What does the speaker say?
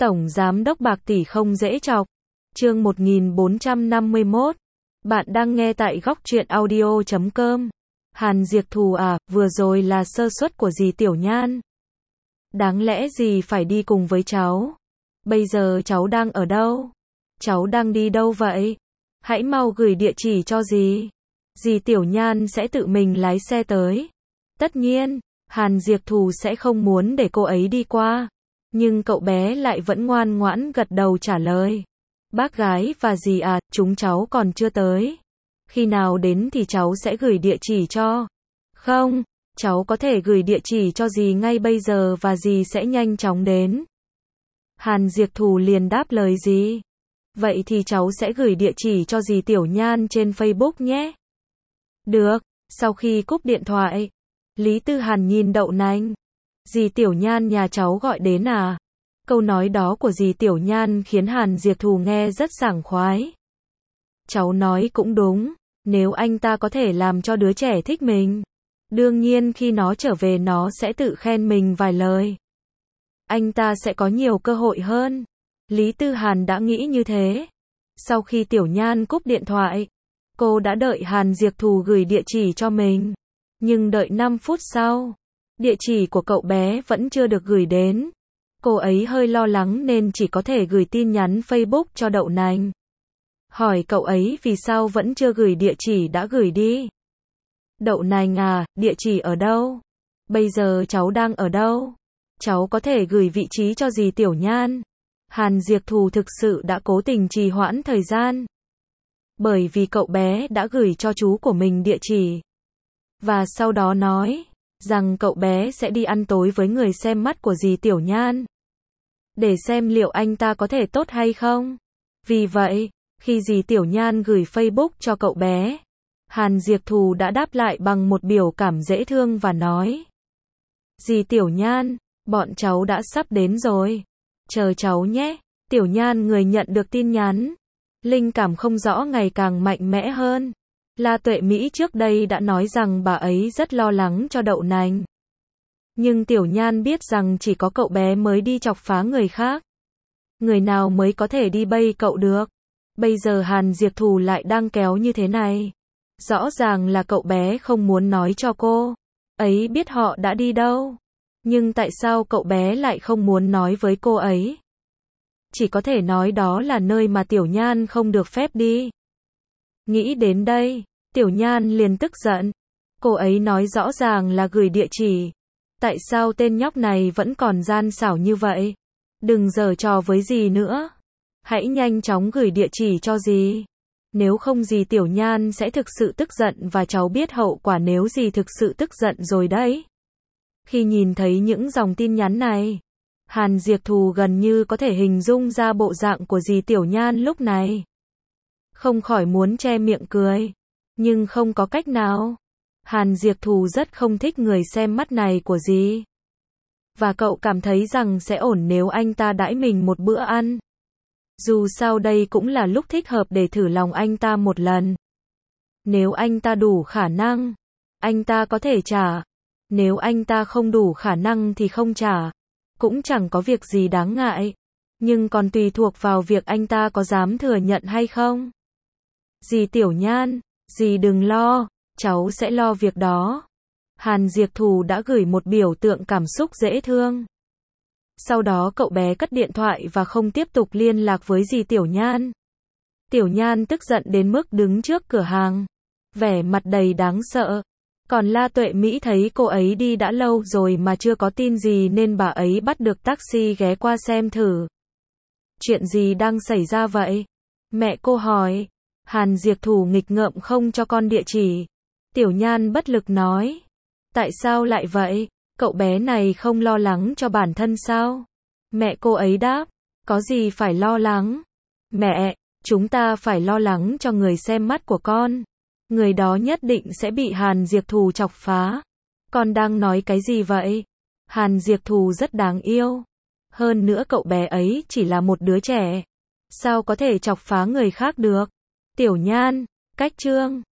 Tổng giám đốc bạc tỷ không dễ chọc. Chương 1451. Bạn đang nghe tại góc truyện audio.com. Hàn Diệp Thù à, vừa rồi là sơ suất của dì Tiểu Nhan. Đáng lẽ dì phải đi cùng với cháu. Bây giờ cháu đang ở đâu? Cháu đang đi đâu vậy? Hãy mau gửi địa chỉ cho dì. Dì Tiểu Nhan sẽ tự mình lái xe tới. Tất nhiên, Hàn Diệp Thù sẽ không muốn để cô ấy đi qua. Nhưng cậu bé lại vẫn ngoan ngoãn gật đầu trả lời. Bác gái và dì à, chúng cháu còn chưa tới. Khi nào đến thì cháu sẽ gửi địa chỉ cho. Không, cháu có thể gửi địa chỉ cho dì ngay bây giờ và dì sẽ nhanh chóng đến. Hàn Diệp Thù liền đáp lời dì. Vậy thì cháu sẽ gửi địa chỉ cho dì Tiểu Nhan trên Facebook nhé. Được, sau khi cúp điện thoại, Lý Tư Hàn nhìn đậu nành. Dì Tiểu Nhan nhà cháu gọi đến à? Câu nói đó của dì Tiểu Nhan khiến Hàn Diệp Thù nghe rất sảng khoái. Cháu nói cũng đúng, nếu anh ta có thể làm cho đứa trẻ thích mình, đương nhiên khi nó trở về nó sẽ tự khen mình vài lời. Anh ta sẽ có nhiều cơ hội hơn. Lý Tư Hàn đã nghĩ như thế. Sau khi Tiểu Nhan cúp điện thoại, cô đã đợi Hàn Diệp Thù gửi địa chỉ cho mình. Nhưng đợi 5 phút sau, địa chỉ của cậu bé vẫn chưa được gửi đến. Cô ấy hơi lo lắng nên chỉ có thể gửi tin nhắn Facebook cho đậu nành. Hỏi cậu ấy vì sao vẫn chưa gửi địa chỉ đã gửi đi. Đậu nành à, địa chỉ ở đâu? Bây giờ cháu đang ở đâu? Cháu có thể gửi vị trí cho dì Tiểu Nhan. Hàn Diệp Thù thực sự đã cố tình trì hoãn thời gian. Bởi vì cậu bé đã gửi cho chú của mình địa chỉ. Và sau đó nói rằng cậu bé sẽ đi ăn tối với người xem mắt của dì Tiểu Nhan. Để xem liệu anh ta có thể tốt hay không. Vì vậy, khi dì Tiểu Nhan gửi Facebook cho cậu bé, Hàn Diệp Thù đã đáp lại bằng một biểu cảm dễ thương và nói. Dì Tiểu Nhan, bọn cháu đã sắp đến rồi. Chờ cháu nhé. Tiểu Nhan người nhận được tin nhắn. Linh cảm không rõ ngày càng mạnh mẽ hơn. La Tuệ Mỹ trước đây đã nói rằng bà ấy rất lo lắng cho đậu nành. Nhưng Tiểu Nhan biết rằng chỉ có cậu bé mới đi chọc phá người khác. Người nào mới có thể đi bẫy cậu được. Bây giờ Hàn Diệp Thù lại đang kéo như thế này. Rõ ràng là cậu bé không muốn nói cho cô ấy biết họ đã đi đâu. Nhưng tại sao cậu bé lại không muốn nói với cô ấy? Chỉ có thể nói đó là nơi mà Tiểu Nhan không được phép đi. Nghĩ đến đây, Tiểu Nhan liền tức giận. Cô ấy nói rõ ràng là gửi địa chỉ. Tại sao tên nhóc này vẫn còn gian xảo như vậy? Đừng giở trò với dì nữa. Hãy nhanh chóng gửi địa chỉ cho dì. Nếu không dì Tiểu Nhan sẽ thực sự tức giận và cháu biết hậu quả nếu dì thực sự tức giận rồi đấy. Khi nhìn thấy những dòng tin nhắn này, Hàn Diệp Thù gần như có thể hình dung ra bộ dạng của dì Tiểu Nhan lúc này. Không khỏi muốn che miệng cười. Nhưng không có cách nào. Hàn Diệp Thù rất không thích người xem mắt này của dì. Và cậu cảm thấy rằng sẽ ổn nếu anh ta đãi mình một bữa ăn. Dù sao đây cũng là lúc thích hợp để thử lòng anh ta một lần. Nếu anh ta đủ khả năng, anh ta có thể trả. Nếu anh ta không đủ khả năng thì không trả. Cũng chẳng có việc gì đáng ngại. Nhưng còn tùy thuộc vào việc anh ta có dám thừa nhận hay không. Dì Tiểu Nhan, dì đừng lo, cháu sẽ lo việc đó. Hàn Diệp Thù đã gửi một biểu tượng cảm xúc dễ thương. Sau đó cậu bé cất điện thoại và không tiếp tục liên lạc với dì Tiểu Nhan. Tiểu Nhan tức giận đến mức đứng trước cửa hàng, vẻ mặt đầy đáng sợ. Còn La Tuệ Mỹ thấy cô ấy đi đã lâu rồi mà chưa có tin gì nên bà ấy bắt được taxi ghé qua xem thử. Chuyện gì đang xảy ra vậy? Mẹ cô hỏi. Hàn Diệp Thù nghịch ngợm không cho con địa chỉ. Tiểu Nhan bất lực nói. Tại sao lại vậy? Cậu bé này không lo lắng cho bản thân sao? Mẹ cô ấy đáp. Có gì phải lo lắng? Mẹ, chúng ta phải lo lắng cho người xem mắt của con. Người đó nhất định sẽ bị Hàn Diệp Thù chọc phá. Con đang nói cái gì vậy? Hàn Diệp Thù rất đáng yêu. Hơn nữa cậu bé ấy chỉ là một đứa trẻ. Sao có thể chọc phá người khác được? Tiểu Nhan, cách chương.